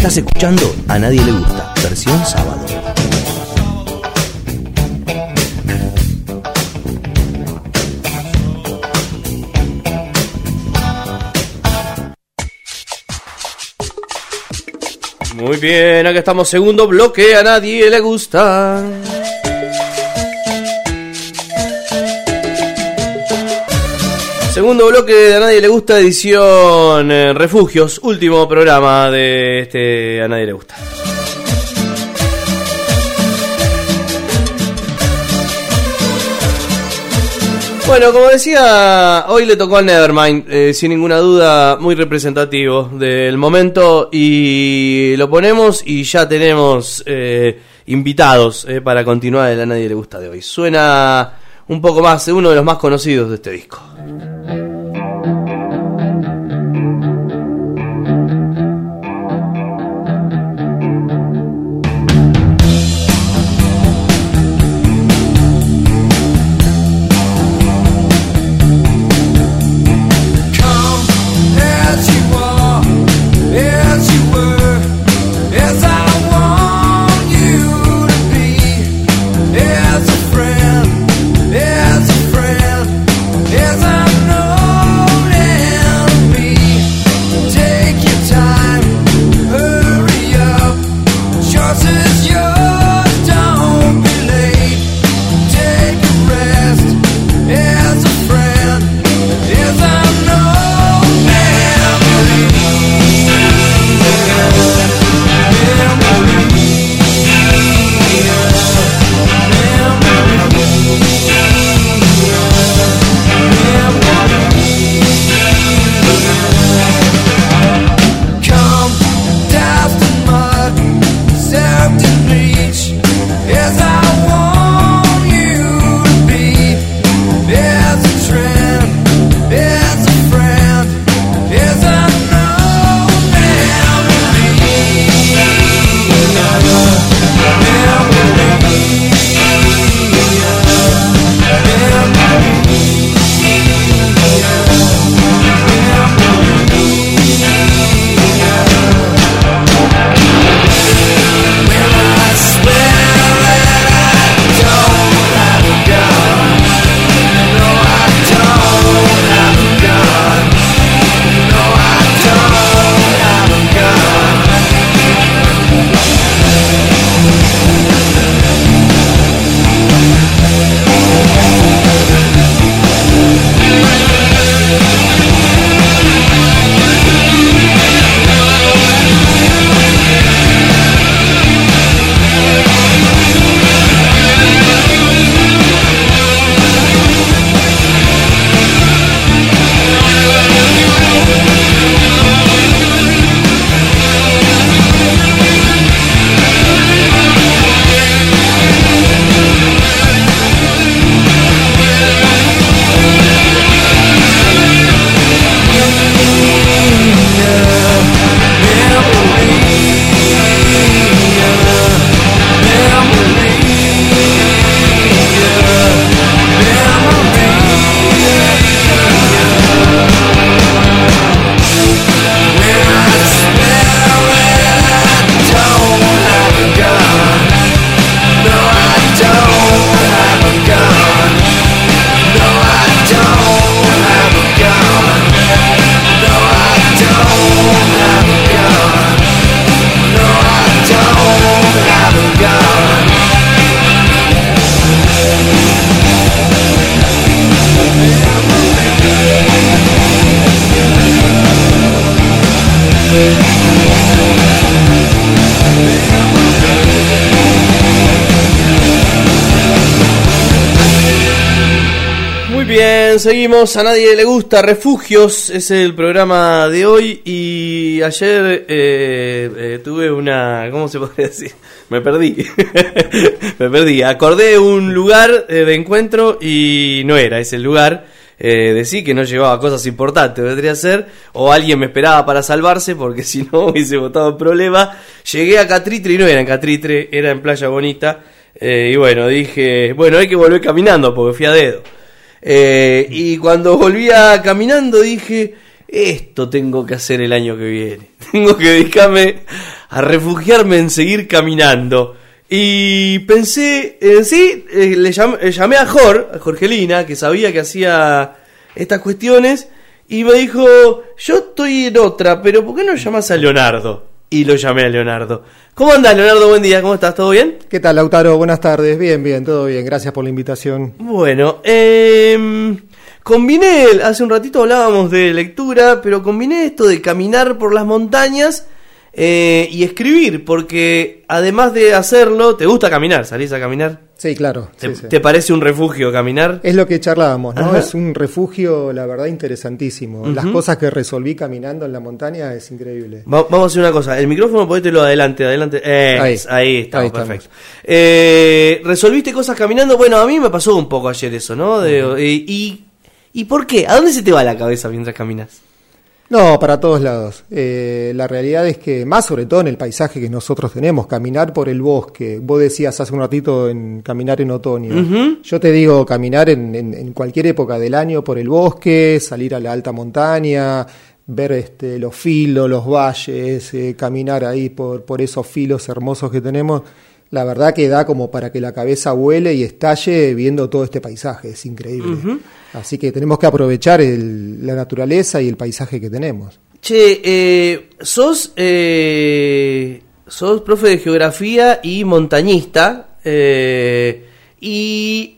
Estás escuchando A Nadie Le Gusta, versión sábado. Muy bien, acá estamos, segundo bloque, A Nadie Le Gusta. Segundo bloque de A Nadie Le Gusta, edición Refugios, último programa de este A Nadie Le Gusta. Bueno, como decía, hoy le tocó al Nevermind, sin ninguna duda, muy representativo del momento, y lo ponemos y ya tenemos invitados para continuar el A Nadie Le Gusta de hoy. Suena un poco más, uno de los más conocidos de este disco. Seguimos, A Nadie Le Gusta, Refugios es el programa de hoy. Y ayer tuve una... ¿cómo se podría decir? Me perdí. Me perdí, acordé un lugar de encuentro y no era ese el lugar. Decí que no llevaba cosas importantes, vendría a ser, o alguien me esperaba para salvarse, porque si no hubiese botado en problema. Llegué a Catritre y no era en Catritre, era en Playa Bonita. Y bueno, dije, bueno, hay que volver caminando porque fui a dedo. Y cuando volvía caminando dije, esto tengo que hacer el año que viene. Tengo que dedicarme a refugiarme en seguir caminando. Y pensé, le llamé a Jorgelina, que sabía que hacía estas cuestiones, y me dijo, yo estoy en otra, pero ¿por qué no llamás a Leonardo? Y lo llamé a Leonardo. ¿Cómo andás, Leonardo? Buen día, ¿cómo estás? ¿Todo bien? ¿Qué tal, Lautaro? Buenas tardes. Bien, todo bien. Gracias por la invitación. Bueno, combiné, hace un ratito hablábamos de lectura, pero combiné esto de caminar por las montañas y escribir, porque además de hacerlo, ¿te gusta caminar? ¿Salís a caminar? Sí, claro. ¿Te, sí. ¿Te parece un refugio caminar? Es lo que charlábamos, ¿no? Ajá. Es un refugio, la verdad, interesantísimo. Uh-huh. Las cosas que resolví caminando en la montaña es increíble. Vamos a hacer una cosa, el micrófono ponételo adelante. Ahí estamos, perfecto. ¿Resolviste cosas caminando? Bueno, a mí me pasó un poco ayer eso, ¿no? ¿Y por qué? ¿A dónde se te va la cabeza mientras caminas? No, para todos lados. La realidad es que, más sobre todo en el paisaje que nosotros tenemos, caminar por el bosque. Vos decías hace un ratito en caminar en otoño. Uh-huh. Yo te digo caminar en cualquier época del año por el bosque, salir a la alta montaña, ver los filos, los valles, caminar ahí por esos filos hermosos que tenemos. La verdad que da como para que la cabeza vuele y estalle viendo todo este paisaje, es increíble. Uh-huh. Así que tenemos que aprovechar la naturaleza y el paisaje que tenemos. Che, sos profe de geografía y montañista, y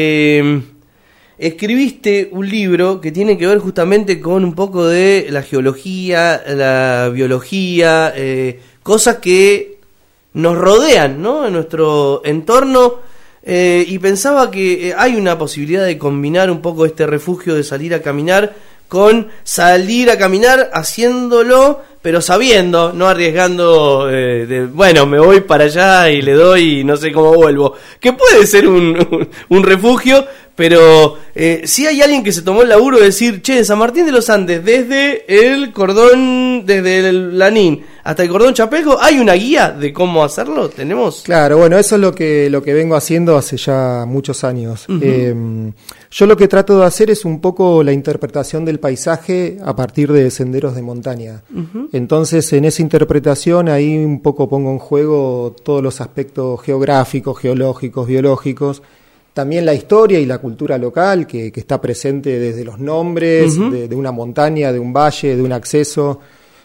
escribiste un libro que tiene que ver justamente con un poco de la geología, la biología, cosas que nos rodean, ¿no? En nuestro entorno, y pensaba que hay una posibilidad de combinar un poco este refugio de salir a caminar con salir a caminar haciéndolo, pero sabiendo, no arriesgando, bueno, me voy para allá y le doy y no sé cómo vuelvo, que puede ser un refugio, pero si hay alguien que se tomó el laburo de decir, che, en San Martín de los Andes, desde el cordón, desde el Lanín hasta el cordón Chapelco, ¿hay una guía de cómo hacerlo? ¿Tenemos? Claro, bueno, eso es lo que vengo haciendo hace ya muchos años. Uh-huh. Yo lo que trato de hacer es un poco la interpretación del paisaje a partir de senderos de montaña. Uh-huh. Entonces, en esa interpretación ahí un poco pongo en juego todos los aspectos geográficos, geológicos, biológicos, también la historia y la cultura local que está presente desde los nombres, uh-huh, de una montaña, de un valle, de un acceso.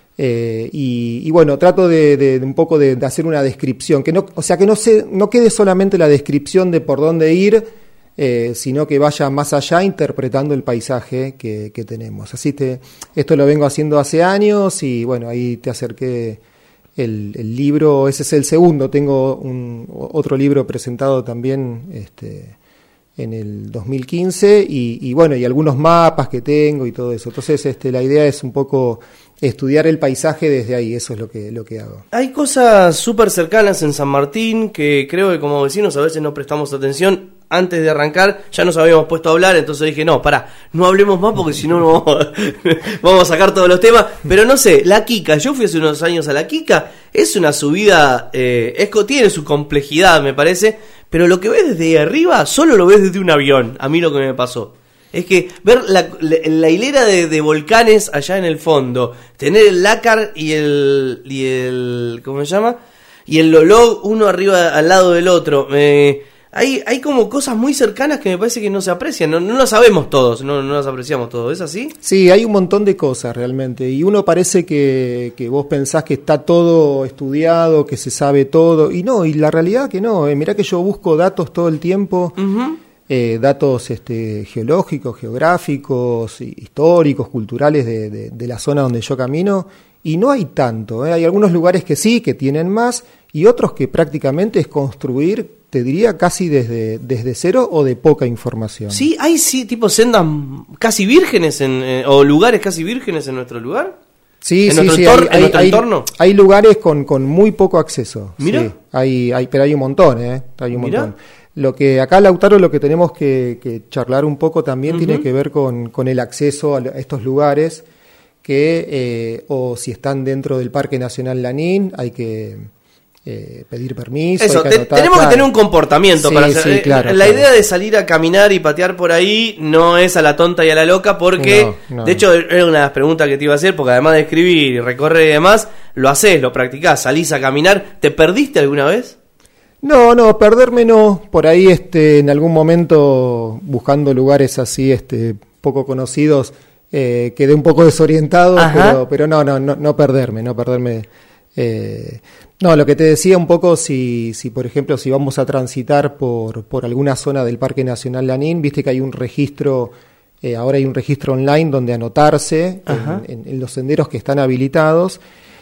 Y bueno, trato de un poco de hacer una descripción, que no quede solamente la descripción de por dónde ir, sino que vaya más allá interpretando el paisaje que tenemos. Así esto lo vengo haciendo hace años y bueno, ahí te acerqué el libro, ese es el segundo, tengo otro libro presentado también en el 2015 y bueno, y algunos mapas que tengo y todo eso. Entonces la idea es un poco estudiar el paisaje desde ahí, eso es lo que hago. Hay cosas súper cercanas en San Martín que creo que como vecinos a veces no prestamos atención. Antes de arrancar ya nos habíamos puesto a hablar, entonces dije, no hablemos más porque si no vamos a sacar todos los temas. Pero no sé, La Quica, yo fui hace unos años a La Quica, es una subida, tiene su complejidad me parece, pero lo que ves desde ahí arriba solo lo ves desde un avión. A mí lo que me pasó es que ver la hilera de volcanes allá en el fondo, tener el Lácar y el ¿cómo se llama? Y el Lolog uno arriba al lado del otro. Hay como cosas muy cercanas que me parece que no se aprecian, no las sabemos todos, no las apreciamos todos, ¿es así? Sí, hay un montón de cosas realmente, y uno parece que vos pensás que está todo estudiado, que se sabe todo, y no, y la realidad que no, mirá que yo busco datos todo el tiempo, uh-huh, datos geológicos, geográficos, históricos, culturales de la zona donde yo camino, y no hay tanto, hay algunos lugares que sí, que tienen más, y otros que prácticamente es construir, te diría, casi desde cero o de poca información. Sí, hay tipo sendas casi vírgenes o lugares casi vírgenes en nuestro lugar. Sí, ¿En nuestro entorno? Hay lugares con muy poco acceso. Mira. Sí, pero hay un montón, hay un montón. Lo que acá, Lautaro, lo que tenemos que charlar un poco también, uh-huh, tiene que ver con el acceso a estos lugares que, o si están dentro del Parque Nacional Lanín, hay que pedir permiso. Eso, tenemos que tener un comportamiento para hacer. Claro, la idea de salir a caminar y patear por ahí no es a la tonta y a la loca, porque de hecho era una de las preguntas que te iba a hacer, porque además de escribir y recorrer y demás, lo haces, lo practicás, salís a caminar. ¿Te perdiste alguna vez? No, perderme no. Por ahí en algún momento, buscando lugares así poco conocidos, quedé un poco desorientado, pero no perderme. No, lo que te decía un poco, si por ejemplo, si vamos a transitar por alguna zona del Parque Nacional Lanín, viste que hay un registro, ahora hay un registro online donde anotarse en los senderos que están habilitados,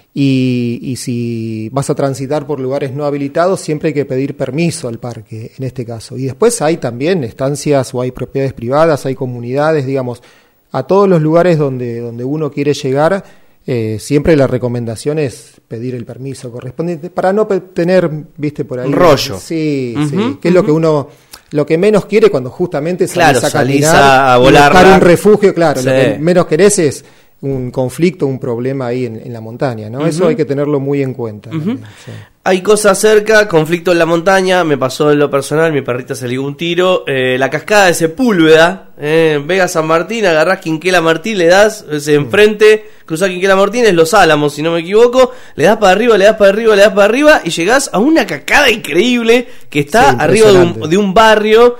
y si vas a transitar por lugares no habilitados, siempre hay que pedir permiso al parque, en este caso. Y después hay también estancias o hay propiedades privadas, hay comunidades, digamos, a todos los lugares donde uno quiere llegar. Siempre la recomendación es pedir el permiso correspondiente para no tener, viste, por ahí un rollo. Sí, que es lo que menos quiere cuando justamente salís a caminar, a volar, buscar un refugio, claro, lo que menos querés es un conflicto, un problema ahí en la montaña, ¿no? Eso hay que tenerlo muy en cuenta. También, sí. Hay cosas cerca, conflicto en la montaña, me pasó en lo personal, mi perrita se ligó un tiro, la cascada de Sepúlveda, Vega San Martín, agarrás Quinquela Martín, le das, enfrente, cruzás Quinquela Martín, es Los Álamos, si no me equivoco, le das para arriba, y llegás a una cascada increíble que está arriba de un barrio,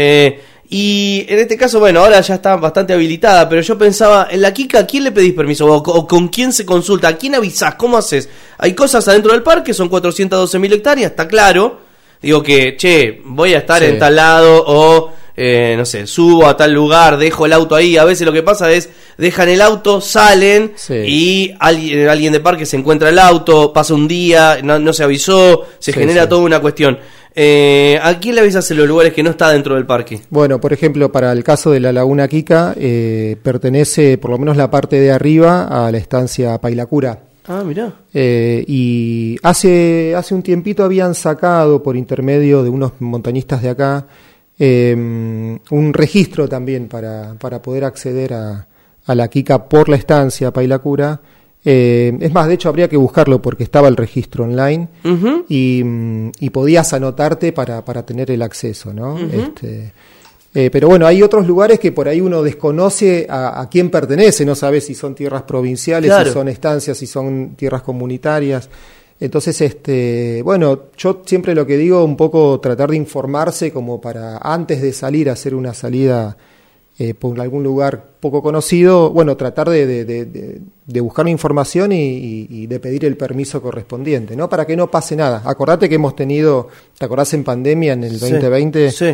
y en este caso, bueno, ahora ya está bastante habilitada, pero yo pensaba, en la Kika, ¿a quién le pedís permiso? ¿O con quién se consulta? ¿A quién avisás? ¿Cómo haces? Hay cosas adentro del parque, son 412.000 hectáreas, está claro. Digo que, voy a estar en tal lado, o, no sé, subo a tal lugar, dejo el auto ahí. A veces lo que pasa es, dejan el auto, salen, y alguien de parque se encuentra el auto, pasa un día, no se avisó, se genera toda una cuestión. ¿A quién le avisas en los lugares que no está dentro del parque? Bueno, por ejemplo, para el caso de la Laguna Kika, pertenece por lo menos la parte de arriba a la estancia Pailacura. Ah, mirá. Y hace un tiempito habían sacado, por intermedio de unos montañistas de acá, un registro también para poder acceder a la Kika por la estancia Pailacura. Es más, de hecho habría que buscarlo porque estaba el registro online, y podías anotarte para tener el acceso, ¿no? Pero bueno, hay otros lugares que por ahí uno desconoce a quién pertenece, no sabe si son tierras provinciales, si son estancias, si son tierras comunitarias. Entonces, bueno, yo siempre lo que digo, un poco tratar de informarse como para antes de salir a hacer una salida por algún lugar poco conocido, bueno, tratar de buscar información y de pedir el permiso correspondiente, ¿no? Para que no pase nada. Acordate que hemos tenido, ¿te acordás en pandemia en el 2020? Sí.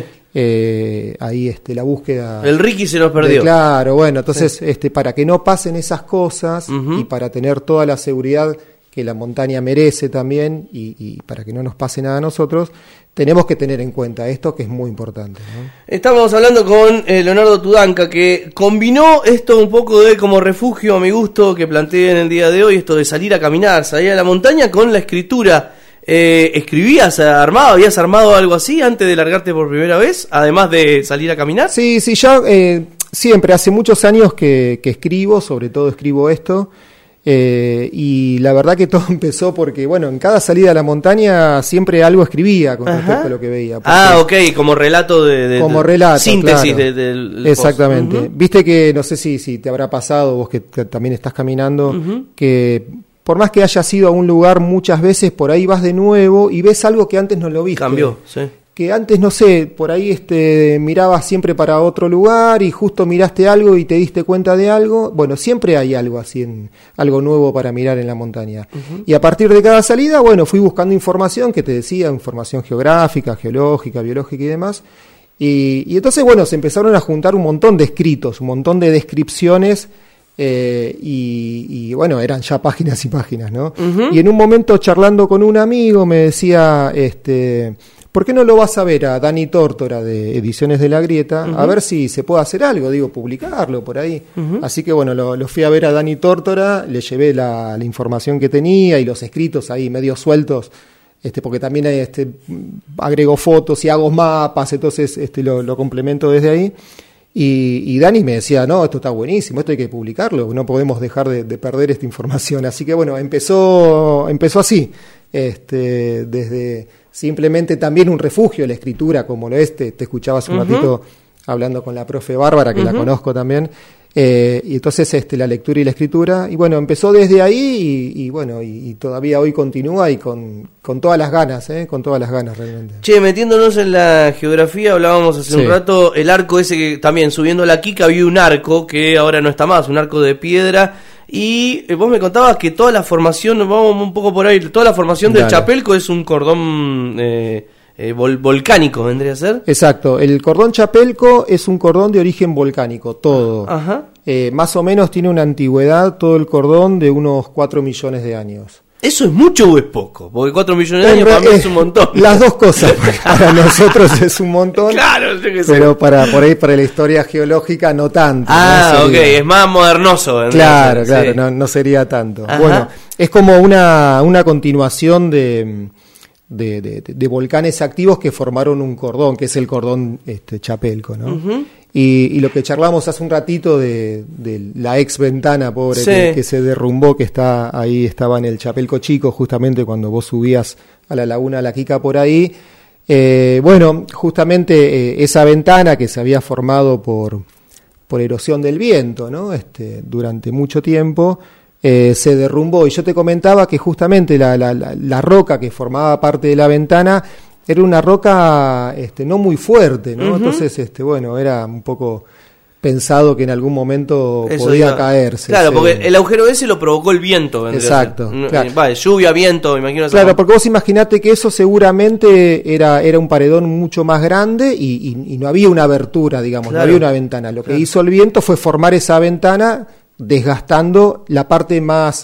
Ahí la búsqueda. El Ricky se nos perdió. Claro, bueno, entonces para que no pasen esas cosas y para tener toda la seguridad que la montaña merece también y para que no nos pase nada a nosotros, tenemos que tener en cuenta esto, que es muy importante, ¿no? Estamos hablando con Leonardo Tudanca, que combinó esto un poco de como refugio a mi gusto que planteé en el día de hoy, esto de salir a caminar, salir a la montaña con la escritura. ¿Escribías, habías armado algo así antes de largarte por primera vez, además de salir a caminar? Sí, ya siempre, hace muchos años que escribo, sobre todo escribo esto. Y la verdad que todo empezó porque, bueno, en cada salida a la montaña siempre algo escribía con respecto a lo que veía. Ok, como relato como relato, síntesis claro. del exactamente. Post. Viste que, no sé si te habrá pasado, vos que también estás caminando, que por más que hayas ido a un lugar muchas veces, por ahí vas de nuevo y ves algo que antes no lo viste. Cambió, sí. Que antes, no sé, por ahí mirabas siempre para otro lugar y justo miraste algo y te diste cuenta de algo. Bueno, siempre hay algo así, algo nuevo para mirar en la montaña. Y a partir de cada salida, bueno, fui buscando información que te decía, información geográfica, geológica, biológica y demás. Y entonces, bueno, se empezaron a juntar un montón de escritos, un montón de descripciones. Y bueno, eran ya páginas y páginas, ¿no? Y en un momento, charlando con un amigo, me decía, ¿por qué no lo vas a ver a Dani Tórtora de Ediciones de la Grieta? A ver si se puede hacer algo, publicarlo por ahí. Así que bueno, lo fui a ver a Dani Tórtora, le llevé la información que tenía y los escritos ahí medio sueltos, porque también agrego fotos y hago mapas, entonces lo complemento desde ahí. Y Dani me decía, no, esto está buenísimo, esto hay que publicarlo, no podemos dejar de perder esta información. Así que bueno, empezó así. desde simplemente también un refugio, la escritura, como lo es, te escuchaba hace un ratito hablando con la profe Bárbara, que la conozco también, y entonces la lectura y la escritura, y bueno, empezó desde ahí, y bueno, y todavía hoy continúa, y con todas las ganas, con todas las ganas realmente. Che, metiéndonos en la geografía, hablábamos hace un rato, el arco ese que también, subiendo la Quica, había un arco que ahora no está más, un arco de piedra. Y vos me contabas que toda la formación, vamos un poco por ahí, toda la formación del Chapelco es un cordón volcánico, ¿vendría a ser? Exacto, el cordón Chapelco es un cordón de origen volcánico, todo. Ajá. Más o menos tiene una antigüedad, todo el cordón, de unos 4 millones de años. ¿Eso es mucho o es poco? Porque 4 millones de años para mí es un montón. Las dos cosas, para nosotros es un montón. Claro, yo que sé. Pero para la historia geológica no tanto. Ah, ok, es más modernoso. Claro, sí. No sería tanto. Ajá. Bueno, es como una continuación de volcanes activos que formaron un cordón, que es el cordón Chapelco, ¿no? Uh-huh. Y lo que charlamos hace un ratito de la ex ventana, pobre, que se derrumbó, que está ahí, estaba en el Chapelco Chico, justamente cuando vos subías a la laguna La Quica por ahí. Bueno, justamente esa ventana que se había formado por erosión del viento, ¿no? Durante mucho tiempo, se derrumbó. Y yo te comentaba que justamente la roca que formaba parte de la ventana era una roca no muy fuerte, ¿no? Uh-huh. Entonces, bueno, era un poco pensado que en algún momento podía caerse. Claro, porque el agujero ese lo provocó el viento. Exacto. Claro. Vale, lluvia, viento, imagino. Claro, porque vos imaginate que eso seguramente era un paredón mucho más grande y no había una abertura, digamos, no había una ventana. Lo que hizo el viento fue formar esa ventana, desgastando la parte más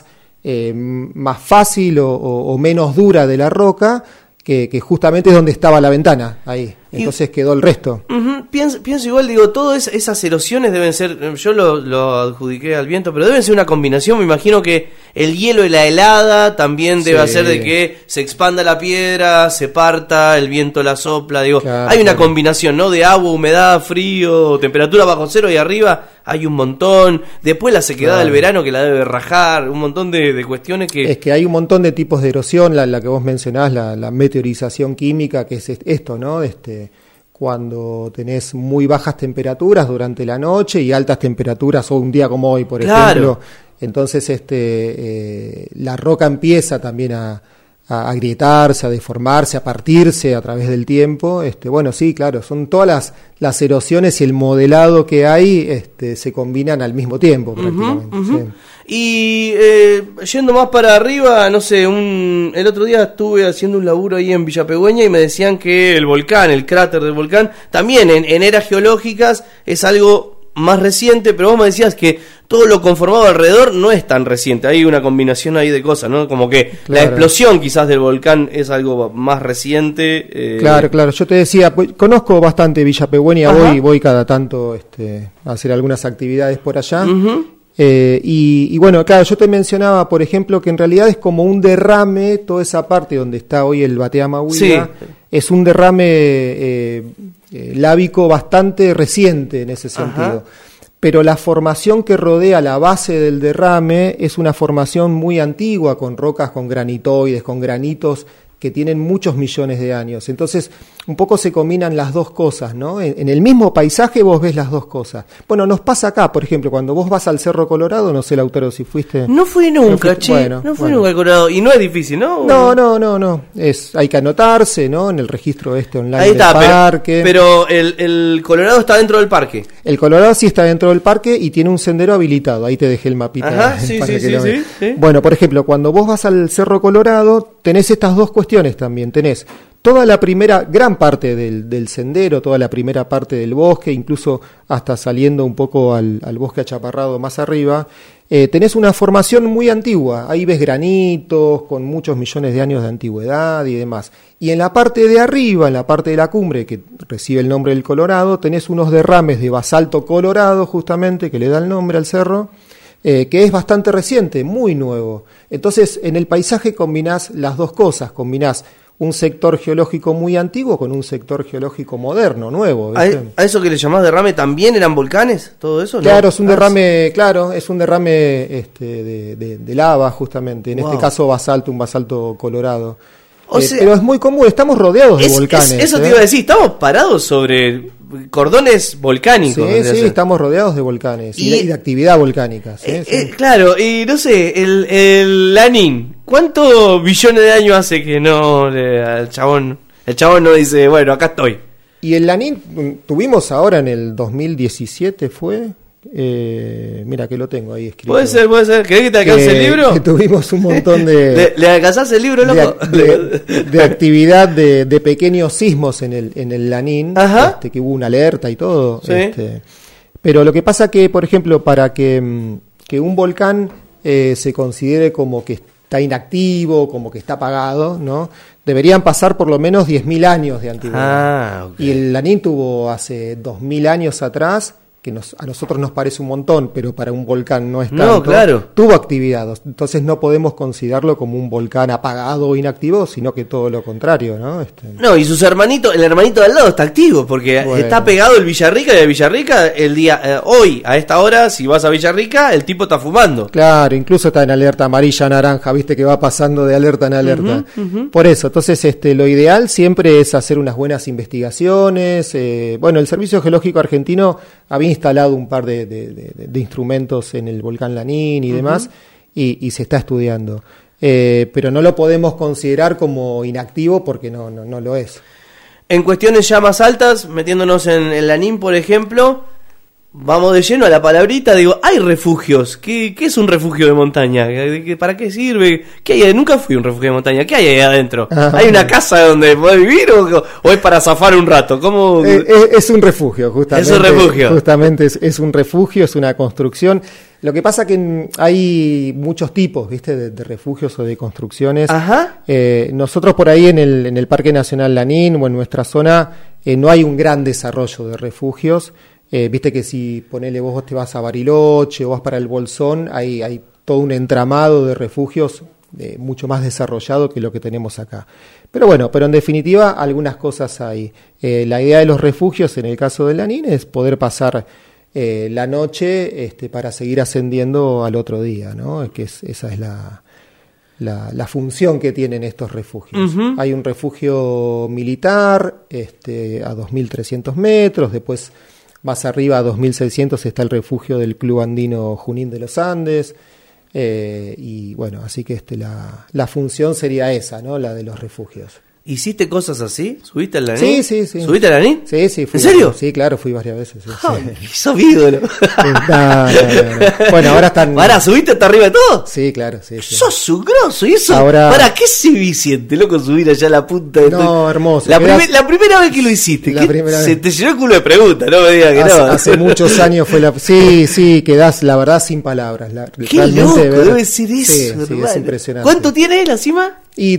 fácil o menos dura de la roca, que justamente es donde estaba la ventana, ahí. Entonces quedó el resto. Uh-huh. Pienso igual, digo, todas esas erosiones deben ser, yo lo adjudiqué al viento, pero deben ser una combinación. Me imagino que el hielo y la helada también debe hacer de que se expanda la piedra, se parta, el viento la sopla, digo, claro, hay una combinación, ¿no? De agua, humedad, frío, temperatura bajo cero y arriba hay un montón. Después la sequedad del verano que la debe rajar, un montón de cuestiones que... Es que hay un montón de tipos de erosión, la que vos mencionás, la meteorización química, que es esto, ¿no? Cuando tenés muy bajas temperaturas durante la noche y altas temperaturas, o un día como hoy, por ejemplo, entonces la roca empieza también a agrietarse, a deformarse, a partirse a través del tiempo. Bueno, sí, claro, son todas las erosiones y el modelado que hay se combinan al mismo tiempo, prácticamente. Uh-huh. Sí. Y yendo más para arriba, no sé, el otro día estuve haciendo un laburo ahí en Villa Pegüeña y me decían que el volcán, el cráter del volcán, también en eras geológicas es algo más reciente, pero vos me decías que todo lo conformado alrededor no es tan reciente, hay una combinación ahí de cosas, ¿no? Como que la explosión quizás del volcán es algo más reciente. Claro, yo te decía, pues, conozco bastante Villa Pegüeña, voy cada tanto a hacer algunas actividades por allá. Uh-huh. Y bueno, claro, yo te mencionaba, por ejemplo, que en realidad es como un derrame, toda esa parte donde está hoy el Batea Huila, es un derrame lábico bastante reciente en ese sentido. Pero la formación que rodea la base del derrame es una formación muy antigua, con rocas, con granitoides, con granitos que tienen muchos millones de años. Entonces, un poco se combinan las dos cosas, ¿no? En el mismo paisaje vos ves las dos cosas. Bueno, nos pasa acá, por ejemplo, cuando vos vas al Cerro Colorado, no sé, Lautaro, si fuiste... No fui nunca, no fui nunca al Colorado. Y no es difícil, ¿no? No. Hay que anotarse, ¿no? En el registro online ahí está, del parque. Pero el Colorado está dentro del parque. El Colorado sí está dentro del parque y tiene un sendero habilitado. Ahí te dejé el mapita. Sí. Bueno, por ejemplo, cuando vos vas al Cerro Colorado, tenés estas dos cuestiones también. Tenés toda la gran parte del sendero, toda la primera parte del bosque, incluso hasta saliendo un poco al bosque achaparrado más arriba, tenés una formación muy antigua. Ahí ves granitos con muchos millones de años de antigüedad y demás. Y en la parte de arriba, en la parte de la cumbre, que recibe el nombre del Colorado, tenés unos derrames de basalto colorado, justamente, que le da el nombre al cerro, que es bastante reciente, muy nuevo. Entonces, en el paisaje combinás las dos cosas, combinás un sector geológico muy antiguo con un sector geológico moderno, nuevo. ¿A eso que le llamás derrame también eran volcanes? ¿Todo eso? Claro, ¿no? es un derrame, de lava, justamente. En este caso un basalto colorado. O sea, pero es muy común, estamos rodeados de volcanes. Eso te iba a decir, estamos parados sobre cordones volcánicos. Sí, estamos rodeados de volcanes y de actividad volcánica. Sí. Claro, y no sé, el Lanín, ¿cuántos billones de años hace que no el chabón no dice, bueno, acá estoy? Y el Lanín tuvimos ahora en el 2017, ¿fue? Mira que lo tengo ahí escrito. Puede ser. ¿Querés que te alcance el libro? Que tuvimos un montón de... ¿Le alcanzás el libro, loco? De actividad de pequeños sismos en el Lanín, que hubo una alerta y todo. Sí. Pero lo que pasa que, por ejemplo, para que un volcán se considere como que está inactivo, como que está apagado, ¿no? Deberían pasar por lo menos 10.000 años de antigüedad. Okay. Y el Lanín tuvo hace 2.000 años atrás, que a nosotros nos parece un montón, pero para un volcán no es tanto. No, claro. Tuvo actividad, entonces no podemos considerarlo como un volcán apagado o inactivo, sino que todo lo contrario, ¿no? No, y sus hermanitos, el hermanito de al lado está activo, porque está pegado el Villarrica, y de Villarrica el día, hoy, a esta hora, si vas a Villarrica, el tipo está fumando. Claro, incluso está en alerta amarilla, naranja, viste que va pasando de alerta en alerta. Por eso, entonces lo ideal siempre es hacer unas buenas investigaciones. El Servicio Geológico Argentino había instalado un par de instrumentos en el volcán Lanín y demás, y se está estudiando. Pero no lo podemos considerar como inactivo porque no lo es. En cuestiones ya más altas, metiéndonos en el Lanín, por ejemplo, vamos de lleno a la palabrita, digo, hay refugios. ¿Qué es un refugio de montaña? ¿Para qué sirve? ¿Qué hay? Nunca fui a un refugio de montaña. ¿Qué hay ahí adentro? ¿Hay una casa donde podés vivir o es para zafar un rato? ¿Cómo? Es un refugio, justamente. Es un refugio. Justamente es un refugio, es una construcción. Lo que pasa que hay muchos tipos, ¿viste? De refugios o de construcciones. Nosotros por ahí en el Parque Nacional Lanín o en nuestra zona no hay un gran desarrollo de refugios. Viste que si vos te vas a Bariloche o vas para el Bolsón, hay todo un entramado de refugios mucho más desarrollado que lo que tenemos acá. Pero en definitiva algunas cosas hay. La idea de los refugios en el caso del Lanín es poder pasar la noche para seguir ascendiendo al otro día, ¿no? Esa es la función que tienen estos refugios. Hay un refugio militar a 2.300 metros, después más arriba a 2.600 está el refugio del Club Andino Junín de los Andes, así que la función sería esa, ¿no? La de los refugios. ¿Hiciste cosas así? ¿Subiste al Lanín? Sí. ¿Subiste al Lanín? Sí. ¿En serio? Sí, claro, fui varias veces. Sí. ¡Sos ídolo! No. Bueno, ahora están... ¿Para, subiste hasta arriba de todo? Sí, claro, sí. ¡Sos un grosso! ¿Y eso? Ahora... ¿Para qué se siente, loco, subir allá a la punta de No, hermoso. La primera vez que lo hiciste, se te llenó el culo de preguntas, no me digas que no. Hace muchos años fue la... Sí, quedás, la verdad, sin palabras. ¡Qué loco debe ser eso! Sí, es impresionante. ¿Cuánto tiene la cima? Y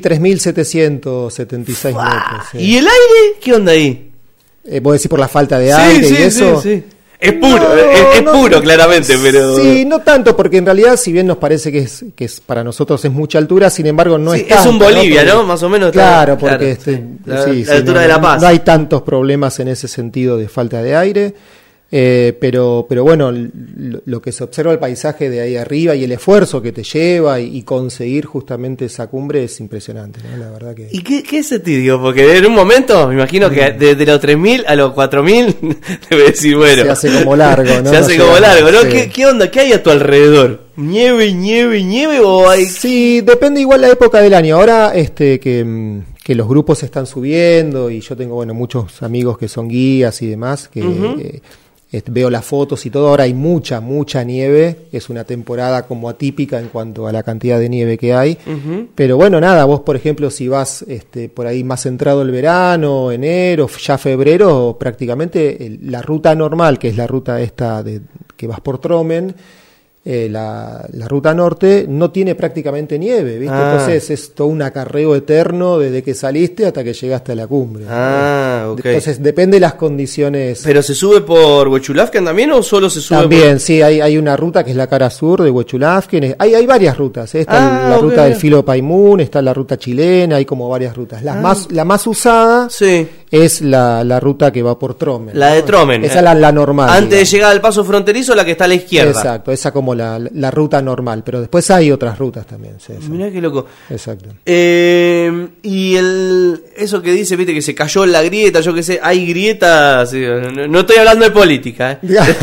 3.776 metros. Sí. ¿Y el aire? ¿Qué onda ahí? ¿Vos decís por la falta de aire y eso? Sí. Es puro, es puro, claramente, pero... Sí, no tanto, porque en realidad, si bien nos parece que es para nosotros es mucha altura, sin embargo no es tanto. Es un Bolivia, ¿no? Más o menos. Claro, porque la altura de La Paz. No hay tantos problemas en ese sentido de falta de aire. Pero bueno, lo que se observa el paisaje de ahí arriba y el esfuerzo que te lleva y conseguir justamente esa cumbre es impresionante, ¿no? La verdad que... ¿Y qué se te dio? Porque en un momento, me imagino que desde los 3.000 a los 4.000 debe decir, bueno... Se hace como largo, ¿no? Se hace como largo, ¿no? Sí. ¿Qué onda? ¿Qué hay a tu alrededor? ¿Nieve o hay...? Sí, depende igual la época del año. Ahora que los grupos están subiendo y yo tengo, muchos amigos que son guías y demás, que... veo las fotos y todo, ahora hay mucha nieve, es una temporada como atípica en cuanto a la cantidad de nieve que hay, pero nada, vos por ejemplo si vas por ahí más entrado el verano, enero, ya febrero, prácticamente la ruta normal, que es la ruta esta que vas por Tromen, la ruta norte no tiene prácticamente nieve, ¿viste? Entonces es todo un acarreo eterno desde que saliste hasta que llegaste a la cumbre. Okay. Entonces depende de las condiciones. ¿Pero se sube por Huechulafken también o solo se sube También, sí, hay una ruta que es la cara sur de Huechulafken. Hay varias rutas, ¿eh? Está la ruta del Filo Paimun, está la ruta chilena, hay como varias rutas. La más usada es la ruta que va por Tromen. La de Tromen. Esa es la normal. Antes de llegar al paso fronterizo, la que está a la izquierda. Exacto, esa como la ruta normal, pero después hay otras rutas también. Sí. Mirá qué loco. Exacto. Y eso que dice, viste, que se cayó en la grieta, yo qué sé, hay grietas, no estoy hablando de política,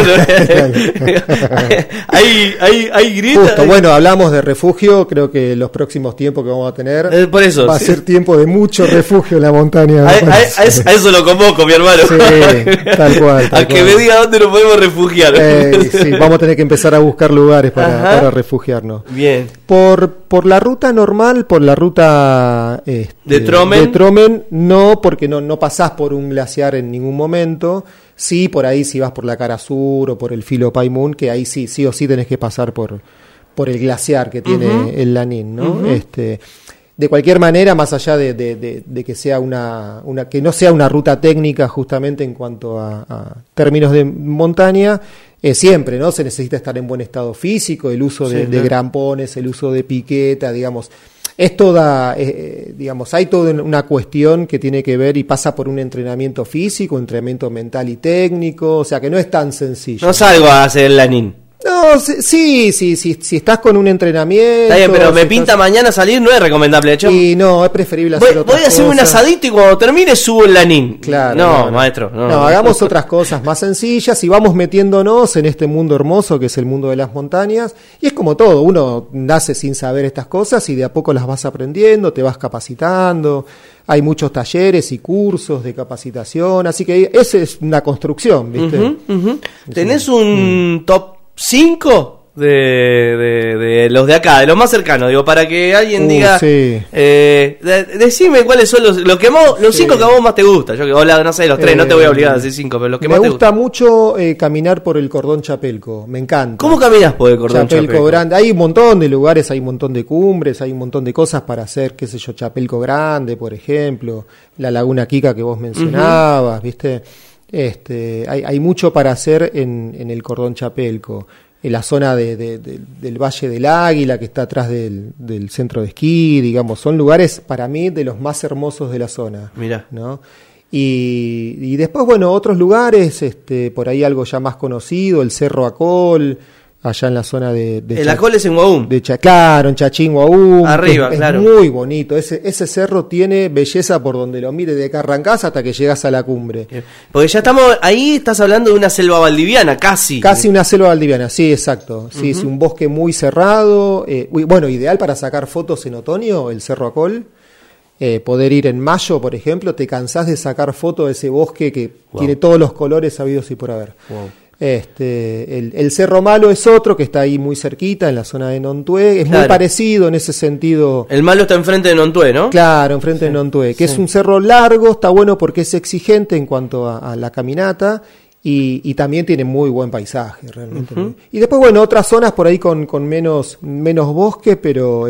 hay grietas. Justo, bueno, hablamos de refugio, creo que los próximos tiempos que vamos a tener por eso, va a ser tiempo de mucho refugio en la montaña. A eso lo convoco, mi hermano. Sí, tal cual. Que me diga dónde nos podemos refugiar. Sí, vamos a tener que empezar a buscar lugares para refugiarnos. Bien. Por la ruta normal, por la ruta de Tromen, no, porque no pasás por un glaciar en ningún momento. Sí, por ahí si vas por la cara sur o por el Filo Paimun, que ahí sí o sí tenés que pasar por el glaciar que tiene el Lanín, ¿no? De cualquier manera, más allá de que sea que no sea una ruta técnica justamente en cuanto a términos de montaña, siempre, ¿no? Se necesita estar en buen estado físico, el uso de grampones, el uso de piqueta, digamos. Es toda, hay toda una cuestión que tiene que ver y pasa por un entrenamiento físico, un entrenamiento mental y técnico, o sea que no es tan sencillo. No salgo a hacer el Lanín. No, sí, si estás con un entrenamiento... Está bien, pero me pinta mañana salir, no es recomendable, ¿no? Y no, es preferible hacer otras cosas. Voy a hacer un asadito y cuando termine subo el Lanín. Claro. No, maestro. No, hagamos otras cosas más sencillas y vamos metiéndonos en este mundo hermoso que es el mundo de las montañas. Y es como todo, uno nace sin saber estas cosas y de a poco las vas aprendiendo, te vas capacitando. Hay muchos talleres y cursos de capacitación, así que esa es una construcción, ¿viste? ¿Tenés un top 5 de los de acá, de los más cercanos, digo, para que alguien diga, decime cuáles son los 5 que a vos más te gusta? Yo, no sé, los 3, no te voy a obligar a decir 5, pero los que más te gusta mucho caminar por el Cordón Chapelco, me encanta. ¿Cómo caminas por el Cordón Chapelco? Grande, hay un montón de lugares, hay un montón de cumbres, hay un montón de cosas para hacer, qué sé yo, Chapelco Grande, por ejemplo, la Laguna Quica que vos mencionabas, ¿viste? Hay mucho para hacer en el Cordón Chapelco, en la zona del Valle del Águila, que está atrás del centro de esquí, digamos, son lugares para mí de los más hermosos de la zona. Mirá. ¿No? Y después, bueno, otros lugares, por ahí algo ya más conocido, el Cerro Acol, allá en la zona de el Acol es en Guaún. Claro, en Chachín, Guaún. Arriba, claro. Es muy bonito. Ese cerro tiene belleza por donde lo mires, de que arrancás hasta que llegas a la cumbre. Porque ya estás hablando de una selva valdiviana, casi. Casi una selva valdiviana, sí, exacto. Sí, es un bosque muy cerrado. Bueno, ideal para sacar fotos en otoño, el Cerro Acol. Poder ir en mayo, por ejemplo, te cansás de sacar fotos de ese bosque que tiene todos los colores habidos y por haber. Wow. El Cerro Malo es otro que está ahí muy cerquita en la zona de Nontué, es muy parecido en ese sentido. El Malo está enfrente de Nontué, ¿no? Claro, enfrente de Nontué, que es un cerro largo, está bueno porque es exigente en cuanto a la caminata y también tiene muy buen paisaje realmente. Y después, bueno, otras zonas por ahí con menos bosque, pero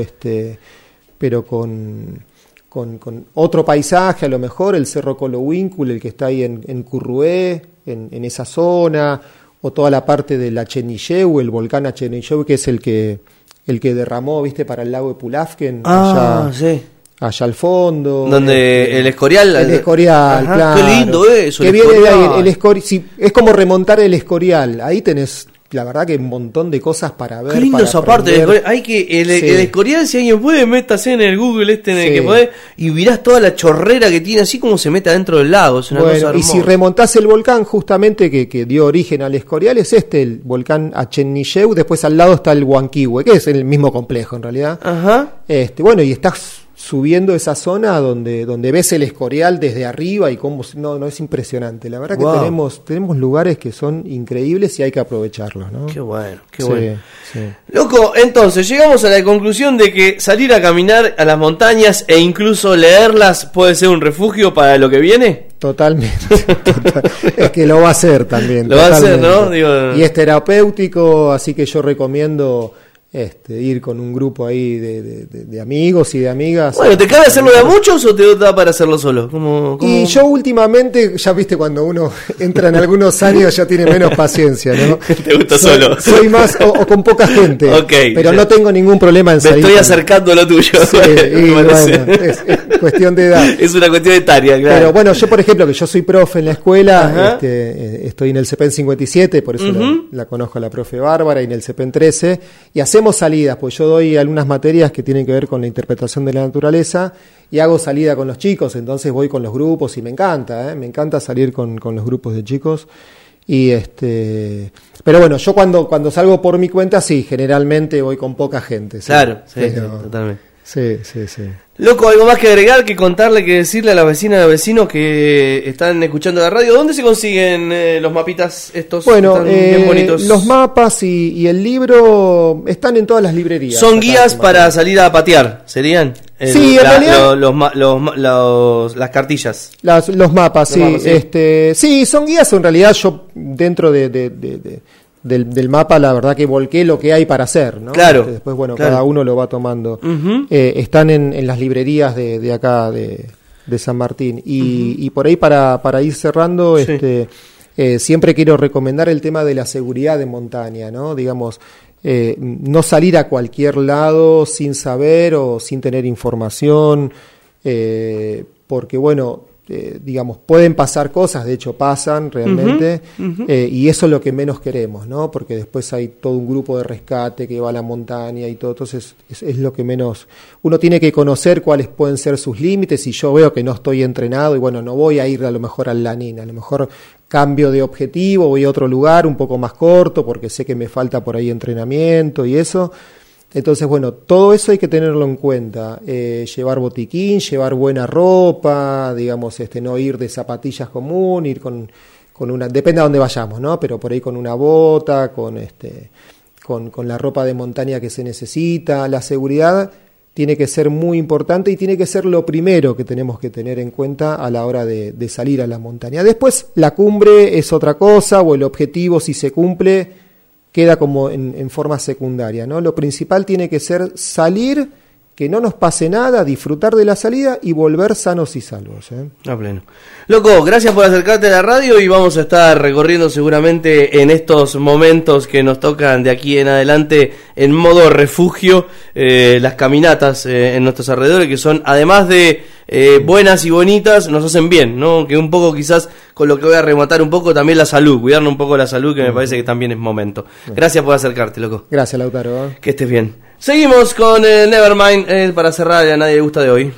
con otro paisaje, a lo mejor el Cerro Colohuíncul, el que está ahí en Currué, en esa zona, o toda la parte de la Chenilleu, el volcán Chenilleu, que es el que derramó, viste, para el lago de Pulafken, allá al fondo. Donde el Escorial. El Escorial, claro. Qué lindo eso. Que viene de ahí, el Escorial. Sí, es como remontar el Escorial. Ahí tenés, la verdad, que un montón de cosas para ver. Qué lindo esa parte. Hay que el Escorial, si alguien puede, métase en el Google en el que podés y mirás toda la chorrera que tiene, así como se mete adentro del lago. Es una cosa hermosa. Y si remontás el volcán justamente que dio origen al Escorial, es el volcán Chenilleu, después al lado está el Huanquihue, que es el mismo complejo en realidad. Ajá. Bueno, y estás subiendo esa zona donde ves el Escorial desde arriba y cómo no es impresionante. La verdad que tenemos lugares que son increíbles y hay que aprovecharlos, ¿no? Qué bueno, qué Sí, bueno. sí. Loco, entonces llegamos a la conclusión de que salir a caminar a las montañas e incluso leerlas puede ser un refugio para lo que viene. Totalmente. Es que lo va a hacer también. Lo va a hacer, ¿no? Y es terapéutico, así que yo recomiendo ir con un grupo ahí de amigos y de amigas. Bueno, ¿te cabe hacerlo de a muchos o te da para hacerlo solo? Y yo últimamente, ya viste, cuando uno entra en algunos años ya tiene menos paciencia, ¿no? ¿Te gusta solo? Soy más, o con poca gente. Okay, pero no tengo ningún problema en salir. Me estoy acercando a lo tuyo. Sí, y bueno, es cuestión de edad. Es una cuestión etaria, claro. Pero bueno, yo por ejemplo, que yo soy profe en la escuela, estoy en el CEPEN 57, por eso la conozco a la profe Bárbara, y en el CEPEN 13, y hacemos salidas, pues yo doy algunas materias que tienen que ver con la interpretación de la naturaleza y hago salida con los chicos, entonces voy con los grupos y me encanta salir con los grupos de chicos. Y pero bueno, yo cuando salgo por mi cuenta, sí, generalmente voy con poca gente. ¿Sí? Claro, sí, pero, totalmente. Sí. Loco, algo más que agregar, que contarle, que decirle a las vecinas y a los vecinos que están escuchando la radio. ¿Dónde se consiguen los mapitas estos? Bueno, están bien bonitos. Los mapas y el libro están en todas las librerías. Son guías para salir a patear, ¿serían? Sí, en realidad las cartillas. Los mapas, sí. Sí, son guías. En realidad yo dentro del mapa, la verdad que volqué lo que hay para hacer, ¿no? Claro. Después, bueno, claro. cada uno lo va tomando. Están en las librerías de acá, de San Martín. Y por ahí, para ir cerrando, sí. Siempre quiero recomendar el tema de la seguridad de montaña, ¿no? Digamos, no salir a cualquier lado sin saber o sin tener información, porque, bueno, digamos, pueden pasar cosas, de hecho pasan realmente, y eso es lo que menos queremos, ¿no? Porque después hay todo un grupo de rescate que va a la montaña y todo, entonces es lo que menos. Uno tiene que conocer cuáles pueden ser sus límites, y yo veo que no estoy entrenado y bueno, no voy a ir a lo mejor al Lanín, a lo mejor cambio de objetivo, voy a otro lugar un poco más corto porque sé que me falta por ahí entrenamiento y eso. Entonces, bueno, todo eso hay que tenerlo en cuenta, llevar botiquín, llevar buena ropa, digamos, no ir de zapatillas común, ir con una, depende a dónde vayamos, ¿no? Pero por ahí con una bota, con la ropa de montaña que se necesita. La seguridad tiene que ser muy importante y tiene que ser lo primero que tenemos que tener en cuenta a la hora de salir a la montaña. Después, la cumbre es otra cosa, o el objetivo, si se cumple, queda como en forma secundaria, ¿no? Lo principal tiene que ser salir, que no nos pase nada, disfrutar de la salida y volver sanos y salvos, A pleno. Loco, gracias por acercarte a la radio, y vamos a estar recorriendo seguramente en estos momentos que nos tocan de aquí en adelante en modo refugio las caminatas en nuestros alrededores, que son, además de buenas y bonitas, nos hacen bien, ¿no? Que un poco, quizás con lo que voy a rematar un poco, también la salud, cuidarnos un poco la salud, que me parece que también es momento. Gracias por acercarte, loco. Gracias, Lautaro. Que estés bien. Seguimos con Nevermind para cerrar a Nadie Le Gusta de hoy.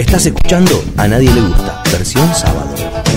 Estás escuchando A Nadie Le Gusta, versión sábado.